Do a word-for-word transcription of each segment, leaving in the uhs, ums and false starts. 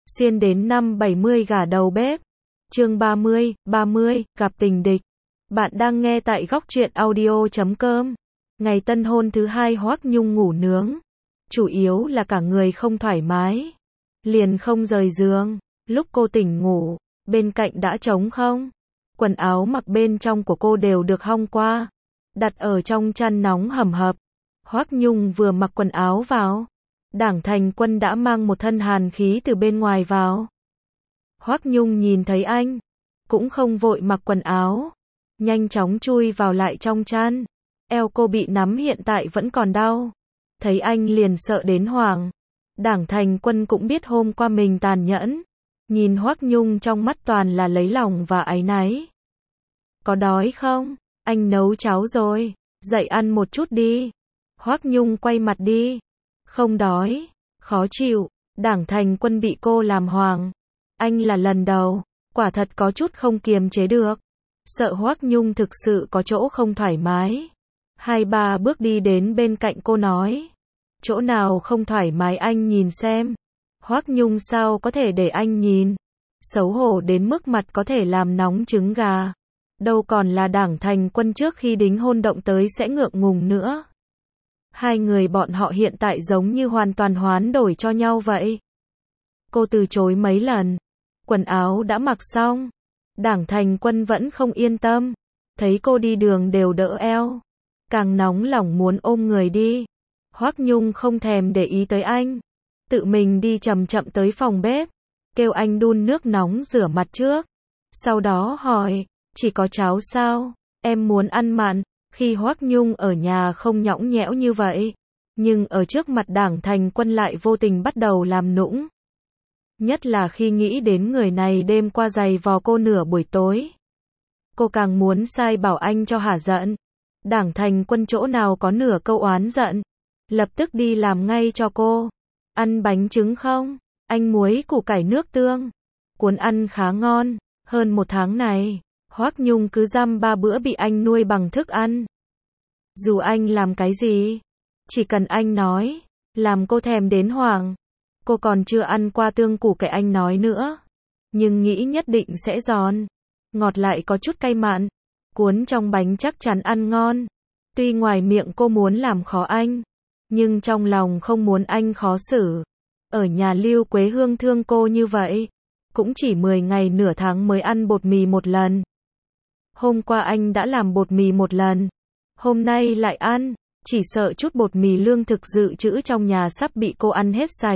Xuyên đến năm bảy mươi gả đầu bếp. Chương ba mươi, ba mươi, gặp tình địch. Bạn đang nghe tại góc truyện audio chấm com. Ngày tân hôn thứ hai Hoắc Nhung ngủ nướng. Chủ yếu là cả người không thoải mái. Liền không rời giường. Lúc cô tỉnh ngủ, bên cạnh đã trống không. Quần áo mặc bên trong của cô đều được hong qua. Đặt ở trong chăn nóng hầm hập. Hoắc Nhung vừa mặc quần áo vào. Đảng Thành Quân đã mang một thân hàn khí từ bên ngoài vào. Hoắc Nhung nhìn thấy anh, cũng không vội mặc quần áo, nhanh chóng chui vào lại trong chăn. Eo cô bị nắm hiện tại vẫn còn đau. Thấy anh liền sợ đến hoảng. Đảng Thành Quân cũng biết hôm qua mình tàn nhẫn. Nhìn Hoắc Nhung trong mắt toàn là lấy lòng và áy náy. Có đói không? Anh nấu cháo rồi, dậy ăn một chút đi. Hoắc Nhung quay mặt đi. Không đói, khó chịu. Đảng Thành Quân bị cô làm hoảng. Anh là lần đầu, quả thật có chút không kiềm chế được. Sợ Hoắc Nhung thực sự có chỗ không thoải mái. Hai ba bước đi đến bên cạnh cô nói. Chỗ nào không thoải mái anh nhìn xem. Hoắc Nhung sao có thể để anh nhìn. Xấu hổ đến mức mặt có thể làm nóng trứng gà. Đâu còn là Đảng Thành Quân trước khi đính hôn động tới sẽ ngượng ngùng nữa. Hai người bọn họ hiện tại giống như hoàn toàn hoán đổi cho nhau vậy. Cô từ chối mấy lần. Quần áo đã mặc xong. Đảng Thành Quân vẫn không yên tâm. Thấy cô đi đường đều đỡ eo. Càng nóng lòng muốn ôm người đi. Hoắc Nhung không thèm để ý tới anh. Tự mình đi chậm chậm tới phòng bếp. Kêu anh đun nước nóng rửa mặt trước. Sau đó hỏi, chỉ có cháo sao? Em muốn ăn mặn. Khi Hoắc Nhung ở nhà không nhõng nhẽo như vậy. Nhưng ở trước mặt Đảng Thành Quân lại vô tình bắt đầu làm nũng. Nhất là khi nghĩ đến người này đêm qua giày vò cô nửa buổi tối. Cô càng muốn sai bảo anh cho hả giận. Đảng Thành Quân chỗ nào có nửa câu oán giận. Lập tức đi làm ngay cho cô. Ăn bánh trứng không? Anh muối củ cải nước tương. Cuốn ăn khá ngon. Hơn một tháng này, Hoắc Nhung cứ dăm ba bữa bị anh nuôi bằng thức ăn. Dù anh làm cái gì, chỉ cần anh nói, làm cô thèm đến hoảng. Cô còn chưa ăn qua tương củ cải anh nói nữa. Nhưng nghĩ nhất định sẽ giòn. Ngọt lại có chút cay mặn. Cuốn trong bánh chắc chắn ăn ngon. Tuy ngoài miệng cô muốn làm khó anh, nhưng trong lòng không muốn anh khó xử. Ở nhà Lưu Quế Hương thương cô như vậy. Cũng chỉ mười ngày nửa tháng mới ăn bột mì một lần. Hôm qua anh đã làm bột mì một lần. Hôm nay lại ăn. Chỉ sợ chút bột mì lương thực dự trữ trong nhà sắp bị cô ăn hết sạch.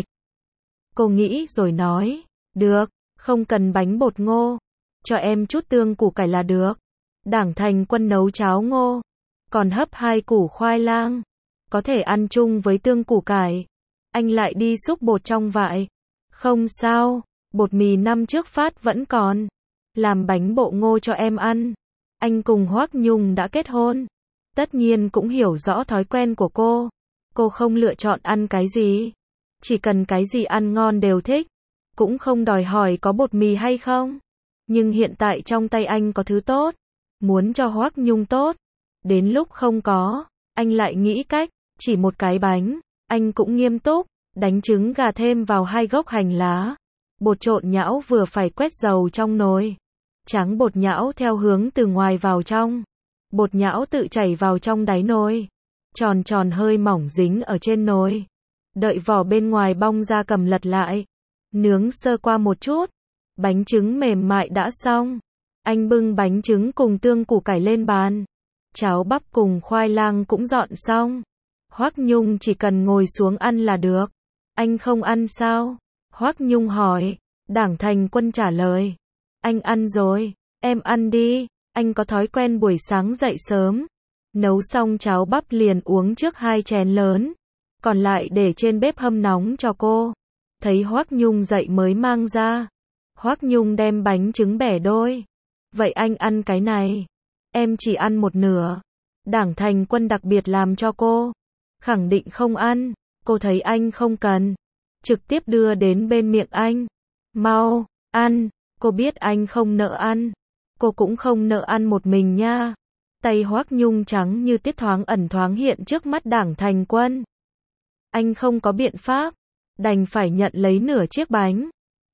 Cô nghĩ rồi nói. Được, không cần bánh bột ngô. Cho em chút tương củ cải là được. Đảng Thành Quân nấu cháo ngô. Còn hấp hai củ khoai lang. Có thể ăn chung với tương củ cải. Anh lại đi xúc bột trong vại. Không sao, bột mì năm trước phát vẫn còn. Làm bánh bộ ngô cho em ăn. Anh cùng Hoắc Nhung đã kết hôn. Tất nhiên cũng hiểu rõ thói quen của cô. Cô không lựa chọn ăn cái gì. Chỉ cần cái gì ăn ngon đều thích. Cũng không đòi hỏi có bột mì hay không. Nhưng hiện tại trong tay anh có thứ tốt. Muốn cho Hoắc Nhung tốt. Đến lúc không có, anh lại nghĩ cách. Chỉ một cái bánh. Anh cũng nghiêm túc. Đánh trứng gà thêm vào hai gốc hành lá. Bột trộn nhão vừa phải quét dầu trong nồi. Tráng bột nhão theo hướng từ ngoài vào trong. Bột nhão tự chảy vào trong đáy nồi. Tròn tròn hơi mỏng dính ở trên nồi. Đợi vỏ bên ngoài bong ra cầm lật lại. Nướng sơ qua một chút. Bánh trứng mềm mại đã xong. Anh bưng bánh trứng cùng tương củ cải lên bàn. Cháo bắp cùng khoai lang cũng dọn xong. Hoắc Nhung chỉ cần ngồi xuống ăn là được. Anh không ăn sao? Hoắc Nhung hỏi. Đảng Thành Quân trả lời. Anh ăn rồi, em ăn đi. Anh có thói quen buổi sáng dậy sớm. Nấu xong cháo bắp liền uống trước hai chén lớn. Còn lại để trên bếp hâm nóng cho cô. Thấy Hoắc Nhung dậy mới mang ra. Hoắc Nhung đem bánh trứng bẻ đôi. Vậy anh ăn cái này. Em chỉ ăn một nửa. Đảng Thành Quân đặc biệt làm cho cô. Khẳng định không ăn. Cô thấy anh không cần. Trực tiếp đưa đến bên miệng anh. Mau, ăn. Cô biết anh không nỡ ăn. Cô cũng không nỡ ăn một mình nha. Tay Hoắc Nhung trắng như tiết thoáng ẩn thoáng hiện trước mắt Đảng Thành Quân. Anh không có biện pháp. Đành phải nhận lấy nửa chiếc bánh.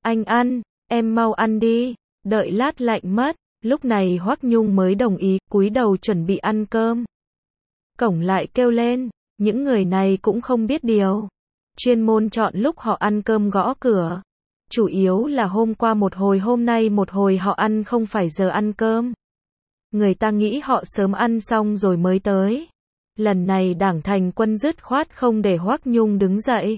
Anh ăn, em mau ăn đi, đợi lát lạnh mất. Lúc này Hoắc Nhung mới đồng ý, cúi đầu chuẩn bị ăn cơm. Cổng lại kêu lên, những người này cũng không biết điều. Chuyên môn chọn lúc họ ăn cơm gõ cửa. Chủ yếu là hôm qua một hồi hôm nay một hồi họ ăn không phải giờ ăn cơm. Người ta nghĩ họ sớm ăn xong rồi mới tới. Lần này Đảng Thành Quân dứt khoát không để Hoắc Nhung đứng dậy.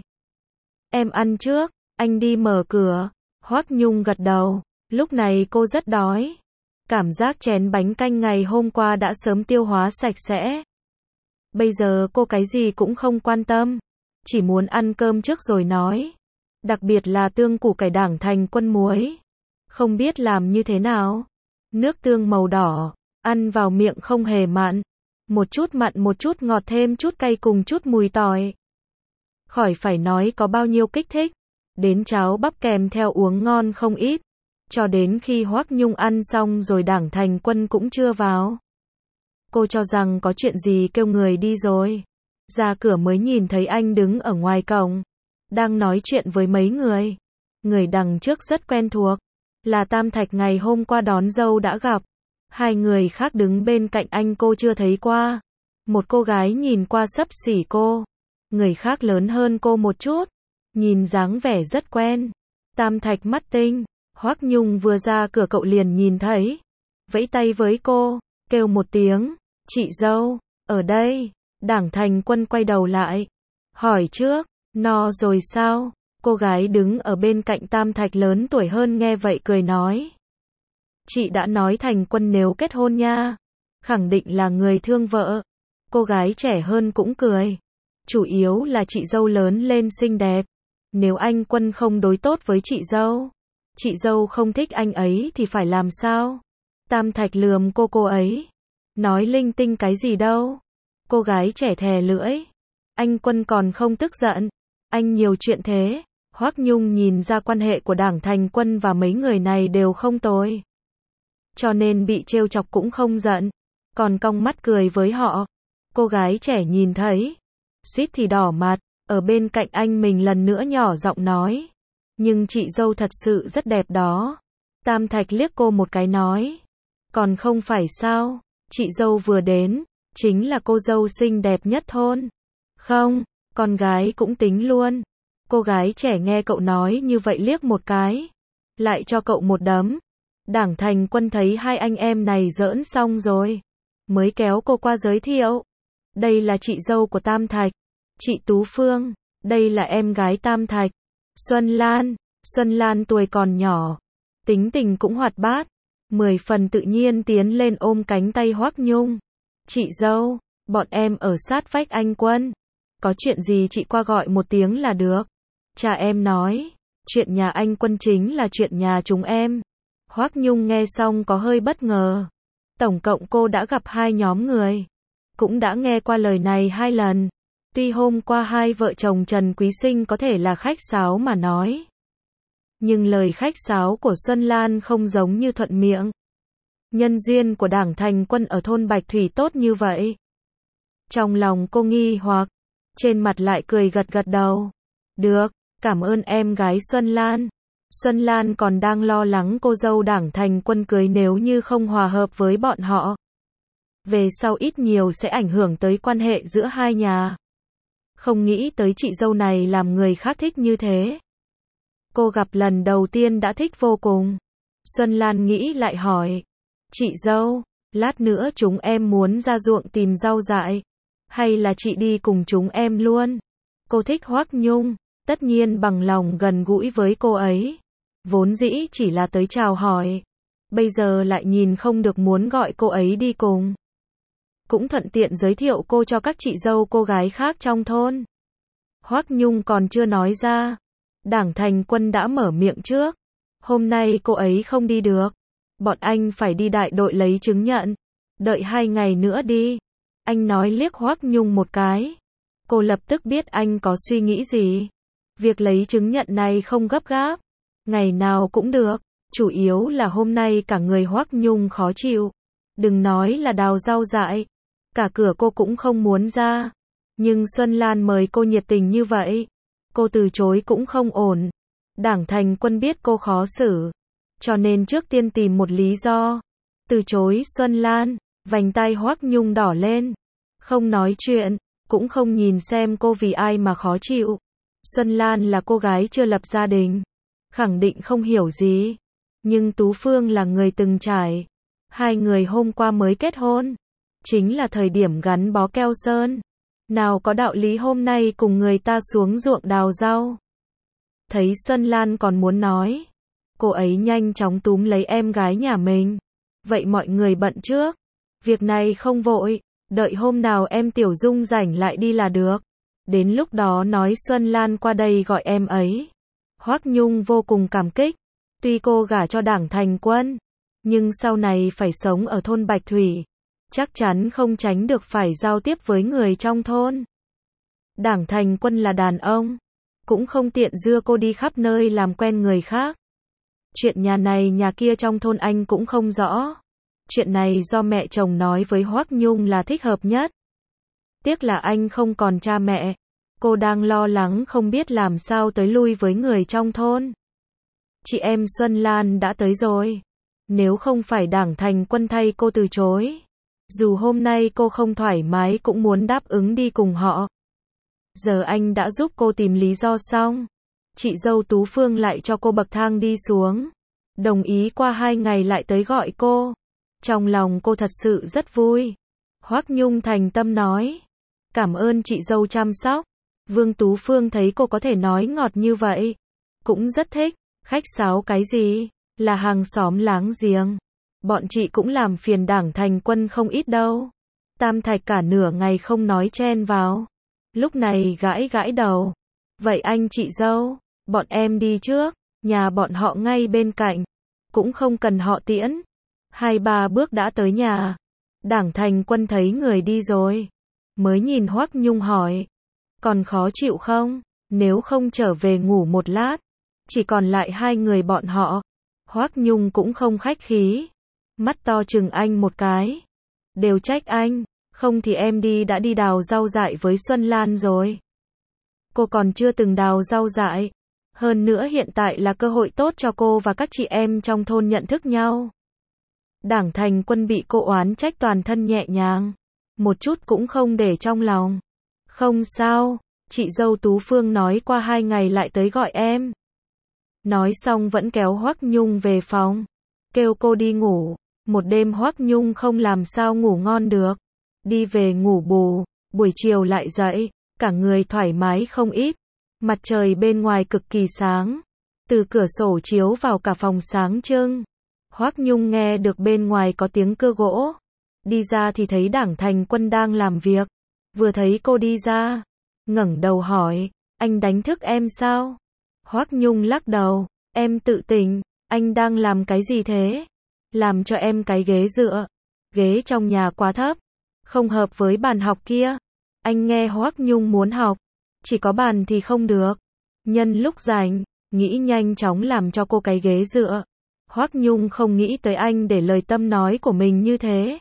Em ăn trước, anh đi mở cửa. Hoắc Nhung gật đầu, lúc này cô rất đói. Cảm giác chén bánh canh ngày hôm qua đã sớm tiêu hóa sạch sẽ. Bây giờ cô cái gì cũng không quan tâm, chỉ muốn ăn cơm trước rồi nói. Đặc biệt là tương củ cải Đảng Thành Quân muối. Không biết làm như thế nào. Nước tương màu đỏ, ăn vào miệng không hề mặn. Một chút mặn một chút ngọt thêm chút cay cùng chút mùi tỏi. Khỏi phải nói có bao nhiêu kích thích. Đến cháo bắp kèm theo uống ngon không ít. Cho đến khi Hoắc Nhung ăn xong rồi Đảng Thành Quân cũng chưa vào. Cô cho rằng có chuyện gì kêu người đi rồi. Ra cửa mới nhìn thấy anh đứng ở ngoài cổng. Đang nói chuyện với mấy người. Người đằng trước rất quen thuộc. Là Tam Thạch ngày hôm qua đón dâu đã gặp. Hai người khác đứng bên cạnh anh cô chưa thấy qua. Một cô gái nhìn qua xấp xỉ cô. Người khác lớn hơn cô một chút. Nhìn dáng vẻ rất quen. Tam Thạch mắt tinh. Hoắc Nhung vừa ra cửa cậu liền nhìn thấy. Vẫy tay với cô. Kêu một tiếng. Chị dâu. Ở đây. Đảng Thành Quân quay đầu lại. Hỏi trước. No rồi sao? Cô gái đứng ở bên cạnh Tam Thạch lớn tuổi hơn nghe vậy cười nói. Chị đã nói Thành Quân nếu kết hôn nha. Khẳng định là người thương vợ. Cô gái trẻ hơn cũng cười. Chủ yếu là chị dâu lớn lên xinh đẹp. Nếu anh Quân không đối tốt với chị dâu. Chị dâu không thích anh ấy thì phải làm sao? Tam Thạch lườm cô cô ấy. Nói linh tinh cái gì đâu. Cô gái trẻ thè lưỡi. Anh Quân còn không tức giận. Anh nhiều chuyện thế. Hoắc Nhung nhìn ra quan hệ của Đảng Thành Quân và mấy người này đều không tồi. Cho nên bị trêu chọc cũng không giận. Còn cong mắt cười với họ. Cô gái trẻ nhìn thấy. Suýt thì đỏ mặt. Ở bên cạnh anh mình lần nữa nhỏ giọng nói. Nhưng chị dâu thật sự rất đẹp đó. Tam Thạch liếc cô một cái nói. Còn không phải sao. Chị dâu vừa đến. Chính là cô dâu xinh đẹp nhất thôn. Không, con gái cũng tính luôn. Cô gái trẻ nghe cậu nói như vậy liếc một cái. Lại cho cậu một đấm. Đảng Thành Quân thấy hai anh em này giỡn xong rồi. Mới kéo cô qua giới thiệu. Đây là chị dâu của Tam Thạch. Chị Tú Phương. Đây là em gái Tam Thạch. Xuân Lan. Xuân Lan tuổi còn nhỏ. Tính tình cũng hoạt bát. Mười phần tự nhiên tiến lên ôm cánh tay Hoắc Nhung. Chị dâu, bọn em ở sát vách anh Quân. Có chuyện gì chị qua gọi một tiếng là được. Cha em nói, chuyện nhà anh Quân chính là chuyện nhà chúng em. Hoắc Nhung nghe xong có hơi bất ngờ. Tổng cộng cô đã gặp hai nhóm người. Cũng đã nghe qua lời này hai lần. Tuy hôm qua hai vợ chồng Trần Quý Sinh có thể là khách sáo mà nói. Nhưng lời khách sáo của Xuân Lan không giống như thuận miệng. Nhân duyên của Đảng Thành Quân ở thôn Bạch Thủy tốt như vậy. Trong lòng cô nghi hoặc. Trên mặt lại cười gật gật đầu. Được, cảm ơn em gái Xuân Lan. Xuân Lan còn đang lo lắng cô dâu Đảng Thành Quân cưới nếu như không hòa hợp với bọn họ. Về sau ít nhiều sẽ ảnh hưởng tới quan hệ giữa hai nhà. Không nghĩ tới chị dâu này làm người khác thích như thế. Cô gặp lần đầu tiên đã thích vô cùng. Xuân Lan nghĩ lại hỏi. Chị dâu, lát nữa chúng em muốn ra ruộng tìm rau dại. Hay là chị đi cùng chúng em luôn? Cô thích Hoắc Nhung, tất nhiên bằng lòng gần gũi với cô ấy. Vốn dĩ chỉ là tới chào hỏi. Bây giờ lại nhìn không được muốn gọi cô ấy đi cùng. Cũng thuận tiện giới thiệu cô cho các chị dâu cô gái khác trong thôn. Hoắc Nhung còn chưa nói ra. Đảng Thành Quân đã mở miệng trước. Hôm nay cô ấy không đi được. Bọn anh phải đi đại đội lấy chứng nhận. Đợi hai ngày nữa đi. Anh nói liếc Hoắc Nhung một cái. Cô lập tức biết anh có suy nghĩ gì. Việc lấy chứng nhận này không gấp gáp. Ngày nào cũng được. Chủ yếu là hôm nay cả người Hoắc Nhung khó chịu. Đừng nói là đào rau dại. Cả cửa cô cũng không muốn ra. Nhưng Xuân Lan mời cô nhiệt tình như vậy. Cô từ chối cũng không ổn. Đảng Thành Quân biết cô khó xử, cho nên trước tiên tìm một lý do, từ chối Xuân Lan. Vành tai Hoắc Nhung đỏ lên, không nói chuyện, cũng không nhìn xem cô vì ai mà khó chịu. Xuân Lan là cô gái chưa lập gia đình, khẳng định không hiểu gì, nhưng Tú Phương là người từng trải, hai người hôm qua mới kết hôn, chính là thời điểm gắn bó keo sơn, nào có đạo lý hôm nay cùng người ta xuống ruộng đào rau. Thấy Xuân Lan còn muốn nói, cô ấy nhanh chóng túm lấy em gái nhà mình. Vậy mọi người bận trước, việc này không vội, đợi hôm nào em Tiểu Dung rảnh lại đi là được. Đến lúc đó nói Xuân Lan qua đây gọi em ấy. Hoắc Nhung vô cùng cảm kích, tuy cô gả cho Đảng Thành Quân, nhưng sau này phải sống ở thôn Bạch Thủy, chắc chắn không tránh được phải giao tiếp với người trong thôn. Đảng Thành Quân là đàn ông, cũng không tiện đưa cô đi khắp nơi làm quen người khác. Chuyện nhà này nhà kia trong thôn anh cũng không rõ. Chuyện này do mẹ chồng nói với Hoắc Nhung là thích hợp nhất. Tiếc là anh không còn cha mẹ. Cô đang lo lắng không biết làm sao tới lui với người trong thôn. Chị em Xuân Lan đã tới rồi. Nếu không phải Đảng Thành Quân thay cô từ chối, dù hôm nay cô không thoải mái cũng muốn đáp ứng đi cùng họ. Giờ anh đã giúp cô tìm lý do xong, chị dâu Tú Phương lại cho cô bậc thang đi xuống, đồng ý qua hai ngày lại tới gọi cô. Trong lòng cô thật sự rất vui. Hoắc Nhung thành tâm nói, cảm ơn chị dâu chăm sóc. Vương Tú Phương thấy cô có thể nói ngọt như vậy, cũng rất thích. Khách sáo cái gì, là hàng xóm láng giềng. Bọn chị cũng làm phiền Đảng Thành Quân không ít đâu. Tam Thạch cả nửa ngày không nói chen vào, lúc này gãi gãi đầu. Vậy anh chị dâu, bọn em đi trước, nhà bọn họ ngay bên cạnh, cũng không cần họ tiễn. Hai ba bước đã tới nhà. Đảng Thành Quân thấy người đi rồi, mới nhìn Hoắc Nhung hỏi, còn khó chịu không? Nếu không trở về ngủ một lát. Chỉ còn lại hai người bọn họ. Hoắc Nhung cũng không khách khí, mắt to chừng anh một cái. Đều trách anh, không thì em đi đã đi đào rau dại với Xuân Lan rồi. Cô còn chưa từng đào rau dại. Hơn nữa hiện tại là cơ hội tốt cho cô và các chị em trong thôn nhận thức nhau. Đảng Thành Quân bị cô oán trách toàn thân nhẹ nhàng, một chút cũng không để trong lòng. Không sao, chị dâu Tú Phương nói qua hai ngày lại tới gọi em. Nói xong vẫn kéo Hoắc Nhung về phòng, kêu cô đi ngủ. Một đêm Hoắc Nhung không làm sao ngủ ngon được, đi về ngủ bù, buổi chiều lại dậy, cả người thoải mái không ít. Mặt trời bên ngoài cực kỳ sáng, từ cửa sổ chiếu vào cả phòng sáng trưng. Hoắc Nhung nghe được bên ngoài có tiếng cưa gỗ, đi ra thì thấy Đảng Thành Quân đang làm việc. Vừa thấy cô đi ra, ngẩng đầu hỏi, anh đánh thức em sao? Hoắc Nhung lắc đầu, em tự tỉnh. Anh đang làm cái gì thế? Làm cho em cái ghế dựa. Ghế trong nhà quá thấp, không hợp với bàn học kia. Anh nghe Hoắc Nhung muốn học, chỉ có bàn thì không được. Nhân lúc rảnh, nghĩ nhanh chóng làm cho cô cái ghế dựa. Hoắc Nhung không nghĩ tới anh để lời tâm nói của mình như thế.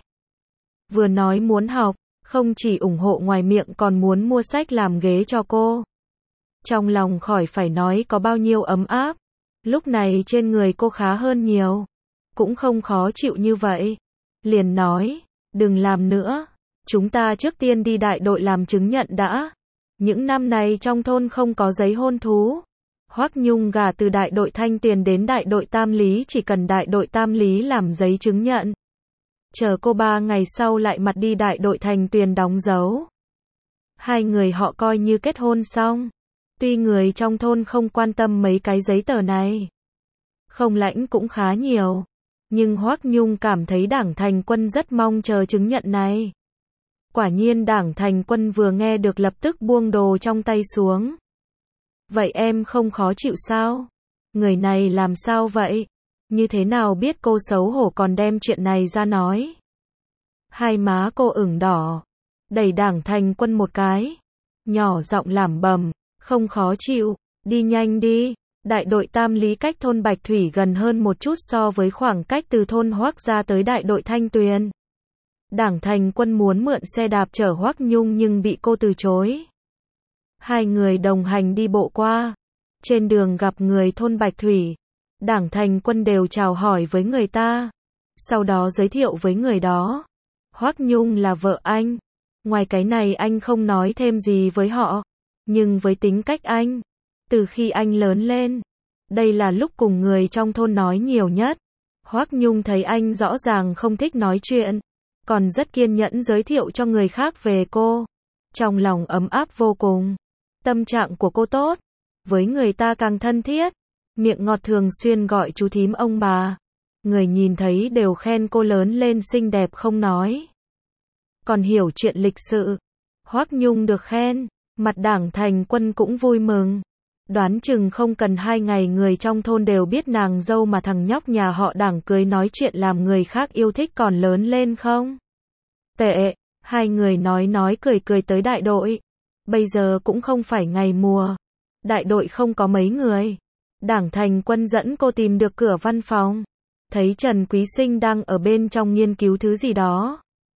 Vừa nói muốn học, không chỉ ủng hộ ngoài miệng còn muốn mua sách làm ghế cho cô. Trong lòng khỏi phải nói có bao nhiêu ấm áp. Lúc này trên người cô khá hơn nhiều, cũng không khó chịu như vậy. Liền nói, đừng làm nữa, chúng ta trước tiên đi đại đội làm chứng nhận đã. Những năm này trong thôn không có giấy hôn thú. Hoắc Nhung gả từ đại đội Thanh Tuyền đến đại đội Tam Lý, chỉ cần đại đội Tam Lý làm giấy chứng nhận. Chờ cô ba ngày sau lại mặt đi đại đội Thanh Tuyền đóng dấu. Hai người họ coi như kết hôn xong. Tuy người trong thôn không quan tâm mấy cái giấy tờ này, không lãnh cũng khá nhiều, nhưng Hoắc Nhung cảm thấy Đảng Thành Quân rất mong chờ chứng nhận này. Quả nhiên Đảng Thành Quân vừa nghe được lập tức buông đồ trong tay xuống. Vậy em không khó chịu sao? Người này làm sao vậy? Như thế nào biết cô xấu hổ còn đem chuyện này ra nói? Hai má cô ửng đỏ, đẩy Đảng Thành Quân một cái, nhỏ giọng lẩm bẩm, không khó chịu, đi nhanh đi. Đại đội Tam Lý cách thôn Bạch Thủy gần hơn một chút so với khoảng cách từ thôn Hoắc ra tới đại đội Thanh Tuyền. Đảng Thành Quân muốn mượn xe đạp chở Hoắc Nhung nhưng bị cô từ chối. Hai người đồng hành đi bộ qua. Trên đường gặp người thôn Bạch Thủy, Đảng Thành Quân đều chào hỏi với người ta, sau đó giới thiệu với người đó. Hoắc Nhung là vợ anh. Ngoài cái này anh không nói thêm gì với họ, nhưng với tính cách anh, từ khi anh lớn lên, đây là lúc cùng người trong thôn nói nhiều nhất. Hoắc Nhung thấy anh rõ ràng không thích nói chuyện, còn rất kiên nhẫn giới thiệu cho người khác về cô. Trong lòng ấm áp vô cùng. Tâm trạng của cô tốt, với người ta càng thân thiết, miệng ngọt thường xuyên gọi chú thím ông bà. Người nhìn thấy đều khen cô lớn lên xinh đẹp không nói, còn hiểu chuyện lịch sự. Hoắc Nhung được khen, mặt Đảng Thành Quân cũng vui mừng. Đoán chừng không cần hai ngày người trong thôn đều biết nàng dâu mà thằng nhóc nhà họ Đảng cưới nói chuyện làm người khác yêu thích còn lớn lên không? Tệ, hai người nói nói cười cười tới đại đội. Bây giờ cũng không phải ngày mùa. Đại đội không có mấy người. Đảng Thành Quân dẫn cô tìm được cửa văn phòng. Thấy Trần Quý Sinh đang ở bên trong nghiên cứu thứ gì đó.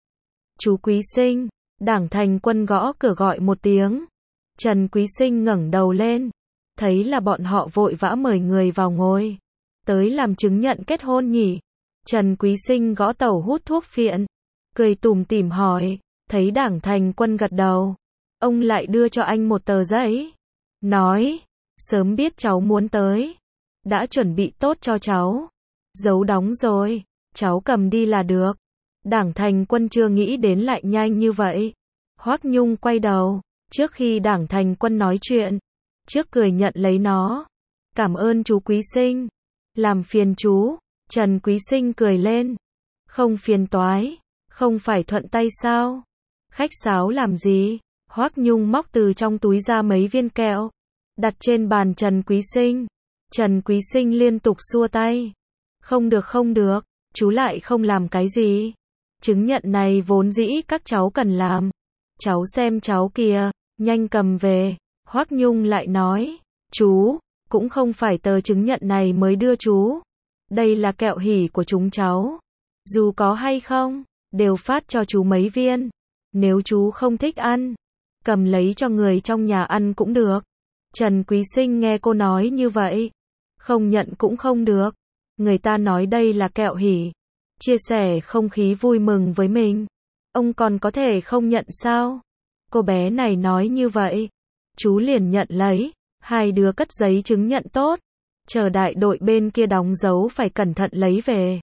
Chú Quý Sinh, Đảng Thành Quân gõ cửa gọi một tiếng. Trần Quý Sinh ngẩng đầu lên, thấy là bọn họ vội vã mời người vào ngồi. Tới làm chứng nhận kết hôn nhỉ? Trần Quý Sinh gõ tẩu hút thuốc phiện, cười tủm tỉm hỏi, thấy Đảng Thành Quân gật đầu. Ông lại đưa cho anh một tờ giấy, nói, sớm biết cháu muốn tới, đã chuẩn bị tốt cho cháu, giấu đóng rồi, cháu cầm đi là được. Đảng Thành Quân chưa nghĩ đến lại nhanh như vậy. Hoắc Nhung quay đầu, trước khi Đảng Thành Quân nói chuyện, trước cười nhận lấy nó. Cảm ơn chú Quý Sinh. Làm phiền chú. Trần Quý Sinh cười lên. Không phiền toái, không phải thuận tay sao? Khách sáo làm gì? Hoắc Nhung móc từ trong túi ra mấy viên kẹo, đặt trên bàn Trần Quý Sinh. Trần Quý Sinh liên tục xua tay. Không được không được, chú lại không làm cái gì. Chứng nhận này vốn dĩ các cháu cần làm. Cháu xem cháu kìa, nhanh cầm về. Hoắc Nhung lại nói, chú, cũng không phải tờ chứng nhận này mới đưa chú. Đây là kẹo hỉ của chúng cháu. Dù có hay không, đều phát cho chú mấy viên. Nếu chú không thích ăn, cầm lấy cho người trong nhà ăn cũng được. Trần Quý Sinh nghe cô nói như vậy, không nhận cũng không được. Người ta nói đây là kẹo hỉ, chia sẻ không khí vui mừng với mình. Ông còn có thể không nhận sao? Cô bé này nói như vậy, chú liền nhận lấy. Hai đứa cất giấy chứng nhận tốt, chờ đại đội bên kia đóng dấu phải cẩn thận lấy về.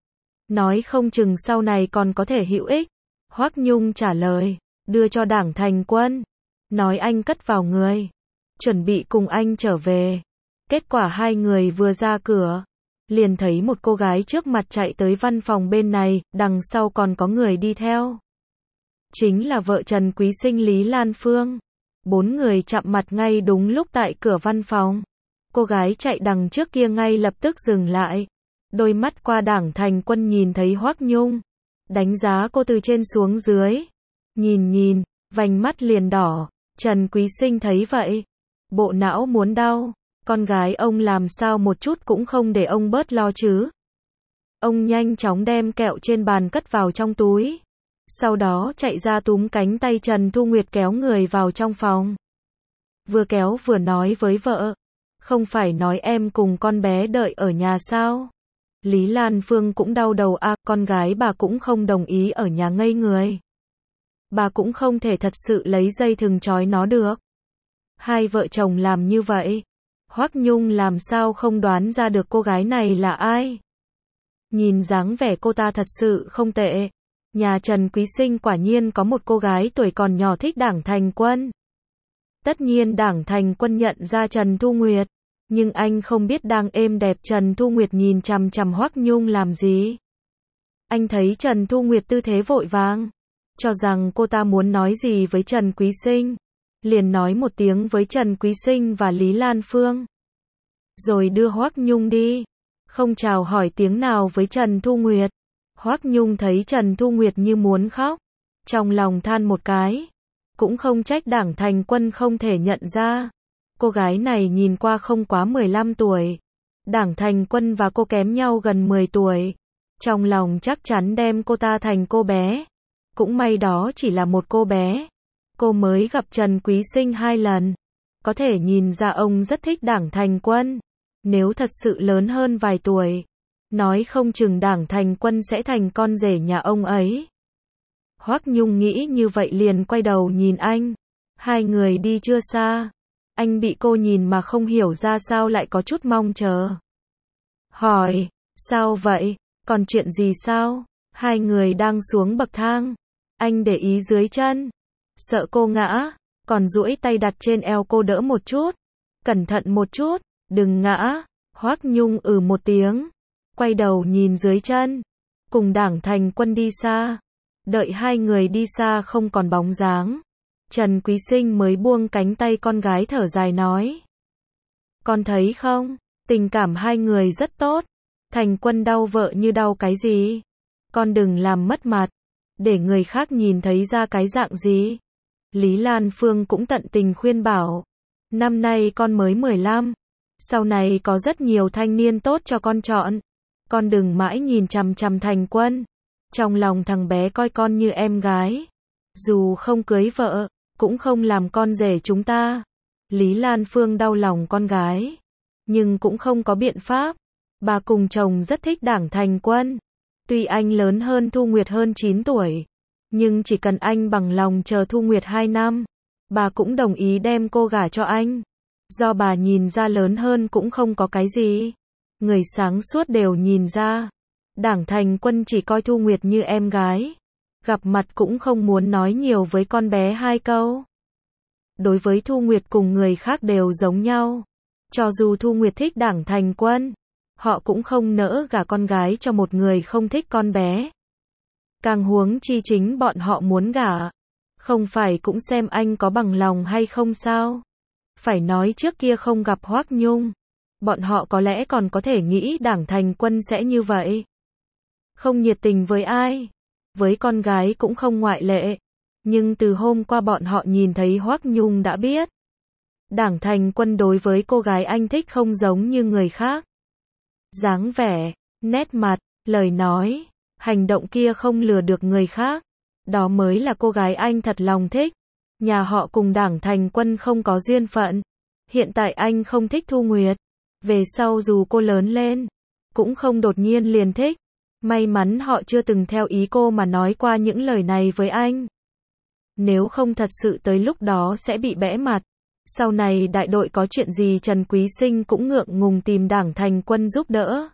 Nói không chừng sau này còn có thể hữu ích. Hoắc Nhung trả lời, đưa cho Đảng Thành Quân, nói anh cất vào người, chuẩn bị cùng anh trở về. Kết quả hai người vừa ra cửa, liền thấy một cô gái trước mặt chạy tới văn phòng bên này, đằng sau còn có người đi theo. Chính là vợ Trần Quý Sinh Lý Lan Phương. Bốn người chạm mặt ngay đúng lúc tại cửa văn phòng. Cô gái chạy đằng trước kia ngay lập tức dừng lại. Đôi mắt qua Đảng Thành Quân nhìn thấy Hoắc Nhung, đánh giá cô từ trên xuống dưới. Nhìn nhìn, vành mắt liền đỏ. Trần Quý Sinh thấy vậy, bộ não muốn đau. Con gái ông làm sao một chút cũng không để ông bớt lo chứ. Ông nhanh chóng đem kẹo trên bàn cất vào trong túi. Sau đó chạy ra túm cánh tay Trần Thu Nguyệt kéo người vào trong phòng. Vừa kéo vừa nói với vợ, không phải nói em cùng con bé đợi ở nhà sao? Lý Lan Phương cũng đau đầu à, con gái bà cũng không đồng ý ở nhà ngây người. Bà cũng không thể thật sự lấy dây thừng trói nó được. Hai vợ chồng làm như vậy, Hoắc Nhung làm sao không đoán ra được cô gái này là ai? Nhìn dáng vẻ cô ta thật sự không tệ. Nhà Trần Quý Sinh quả nhiên có một cô gái tuổi còn nhỏ thích Đảng Thành Quân. Tất nhiên Đảng Thành Quân nhận ra Trần Thu Nguyệt, nhưng anh không biết đang êm đẹp Trần Thu Nguyệt nhìn chằm chằm Hoắc Nhung làm gì. Anh thấy Trần Thu Nguyệt tư thế vội vàng, cho rằng cô ta muốn nói gì với Trần Quý Sinh, liền nói một tiếng với Trần Quý Sinh và Lý Lan Phương, rồi đưa Hoắc Nhung đi, không chào hỏi tiếng nào với Trần Thu Nguyệt. Hoắc Nhung thấy Trần Thu Nguyệt như muốn khóc, trong lòng than một cái, cũng không trách Đảng Thành Quân không thể nhận ra. Cô gái này nhìn qua không quá mười lăm tuổi, Đảng Thành Quân và cô kém nhau gần mười tuổi, trong lòng chắc chắn đem cô ta thành cô bé. Cũng may đó chỉ là một cô bé. Cô mới gặp Trần Quý Sinh hai lần, có thể nhìn ra ông rất thích Đảng Thành Quân. Nếu thật sự lớn hơn vài tuổi, nói không chừng Đảng Thành Quân sẽ thành con rể nhà ông ấy. Hoắc Nhung nghĩ như vậy liền quay đầu nhìn anh. Hai người đi chưa xa. Anh bị cô nhìn mà không hiểu ra sao lại có chút mong chờ. Hỏi, sao vậy? Còn chuyện gì sao? Hai người đang xuống bậc thang. Anh để ý dưới chân. Sợ cô ngã, còn duỗi tay đặt trên eo cô đỡ một chút. Cẩn thận một chút, đừng ngã. Hoắc Nhung ừ một tiếng. Quay đầu nhìn dưới chân. Cùng Đảng Thành Quân đi xa. Đợi hai người đi xa không còn bóng dáng. Trần Quý Sinh mới buông cánh tay con gái thở dài nói. Con thấy không, tình cảm hai người rất tốt. Thành Quân đau vợ như đau cái gì? Con đừng làm mất mặt, để người khác nhìn thấy ra cái dạng gì. Lý Lan Phương cũng tận tình khuyên bảo. Năm nay con mới mười lăm. Sau này có rất nhiều thanh niên tốt cho con chọn. Con đừng mãi nhìn chằm chằm Thành Quân. Trong lòng thằng bé coi con như em gái. Dù không cưới vợ, cũng không làm con rể chúng ta. Lý Lan Phương đau lòng con gái. Nhưng cũng không có biện pháp. Bà cùng chồng rất thích Đảng Thành Quân. Tuy anh lớn hơn Thu Nguyệt hơn chín tuổi. Nhưng chỉ cần anh bằng lòng chờ Thu Nguyệt hai năm. Bà cũng đồng ý đem cô gả cho anh. Do bà nhìn ra lớn hơn cũng không có cái gì. Người sáng suốt đều nhìn ra. Đảng Thành Quân chỉ coi Thu Nguyệt như em gái. Gặp mặt cũng không muốn nói nhiều với con bé hai câu. Đối với Thu Nguyệt cùng người khác đều giống nhau. Cho dù Thu Nguyệt thích Đảng Thành Quân, họ cũng không nỡ gả con gái cho một người không thích con bé. Càng huống chi chính bọn họ muốn gả. Không phải cũng xem anh có bằng lòng hay không sao? Phải nói trước kia không gặp Hoắc Nhung, bọn họ có lẽ còn có thể nghĩ Đảng Thành Quân sẽ như vậy. Không nhiệt tình với ai, với con gái cũng không ngoại lệ. Nhưng từ hôm qua bọn họ nhìn thấy Hoắc Nhung đã biết. Đảng Thành Quân đối với cô gái anh thích không giống như người khác. Dáng vẻ, nét mặt, lời nói, hành động kia không lừa được người khác. Đó mới là cô gái anh thật lòng thích. Nhà họ cùng Đảng Thành Quân không có duyên phận. Hiện tại anh không thích Thu Nguyệt. Về sau dù cô lớn lên, cũng không đột nhiên liền thích. May mắn họ chưa từng theo ý cô mà nói qua những lời này với anh. Nếu không thật sự tới lúc đó sẽ bị bẽ mặt. Sau này đại đội có chuyện gì Trần Quý Sinh cũng ngượng ngùng tìm Đảng Thành Quân giúp đỡ.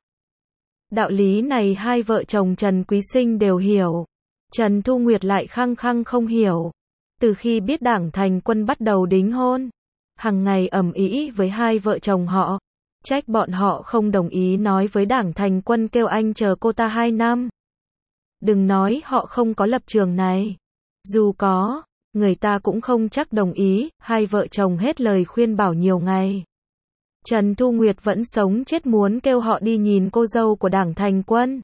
Đạo lý này hai vợ chồng Trần Quý Sinh đều hiểu. Trần Thu Nguyệt lại khăng khăng không hiểu. Từ khi biết Đảng Thành Quân bắt đầu đính hôn, hằng ngày ầm ĩ với hai vợ chồng họ. Trách bọn họ không đồng ý nói với Đảng Thành Quân kêu anh chờ cô ta hai năm. Đừng nói họ không có lập trường này. Dù có, người ta cũng không chắc đồng ý. Hai vợ chồng hết lời khuyên bảo nhiều ngày. Trần Thu Nguyệt vẫn sống chết muốn kêu họ đi nhìn cô dâu của Đảng Thành Quân.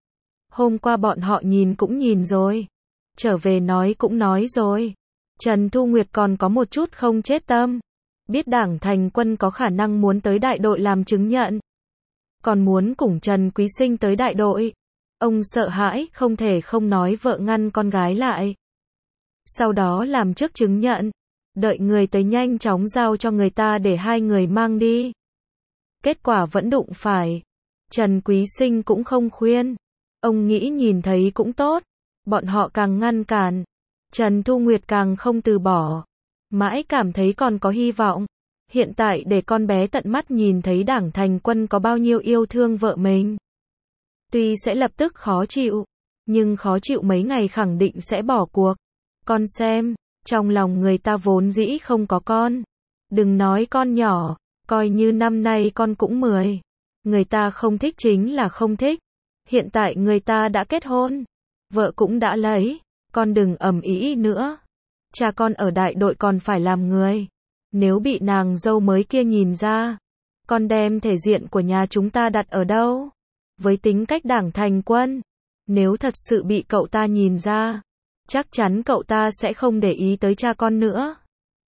Hôm qua bọn họ nhìn cũng nhìn rồi. Trở về nói cũng nói rồi. Trần Thu Nguyệt còn có một chút không chết tâm. Biết Đảng Thành Quân có khả năng muốn tới đại đội làm chứng nhận. Còn muốn cùng Trần Quý Sinh tới đại đội. Ông sợ hãi, không thể không nói vợ ngăn con gái lại. Sau đó làm trước chứng nhận. Đợi người tới nhanh chóng giao cho người ta để hai người mang đi. Kết quả vẫn đụng phải. Trần Quý Sinh cũng không khuyên. Ông nghĩ nhìn thấy cũng tốt. Bọn họ càng ngăn cản. Trần Thu Nguyệt càng không từ bỏ. Mãi cảm thấy còn có hy vọng. Hiện tại để con bé tận mắt nhìn thấy Đảng Thành Quân có bao nhiêu yêu thương vợ mình. Tuy sẽ lập tức khó chịu. Nhưng khó chịu mấy ngày khẳng định sẽ bỏ cuộc. Con xem, trong lòng người ta vốn dĩ không có con. Đừng nói con nhỏ, coi như năm nay con cũng mười. Người ta không thích chính là không thích. Hiện tại người ta đã kết hôn. Vợ cũng đã lấy. Con đừng ầm ĩ nữa. Cha con ở đại đội còn phải làm người. Nếu bị nàng dâu mới kia nhìn ra, con đem thể diện của nhà chúng ta đặt ở đâu? Với tính cách Đảng Thành Quân, nếu thật sự bị cậu ta nhìn ra, chắc chắn cậu ta sẽ không để ý tới cha con nữa.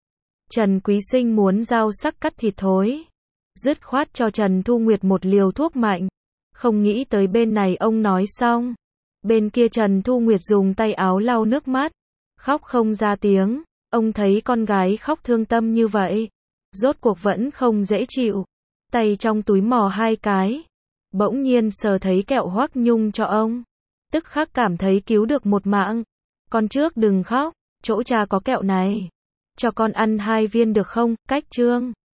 Trần Quý Sinh muốn dao sắc cắt thịt thối. Dứt khoát cho Trần Thu Nguyệt một liều thuốc mạnh. Không nghĩ tới bên này ông nói xong. Bên kia Trần Thu Nguyệt dùng tay áo lau nước mắt. Khóc không ra tiếng. Ông thấy con gái khóc thương tâm như vậy. rốt cuộc vẫn không dễ chịu. Tay trong túi mò hai cái. Bỗng nhiên sờ thấy kẹo Hoắc Nhung cho ông. Tức khắc cảm thấy cứu được một mạng. Con trước đừng khóc, chỗ cha có kẹo này. Cho con ăn hai viên được không, Cách Trương.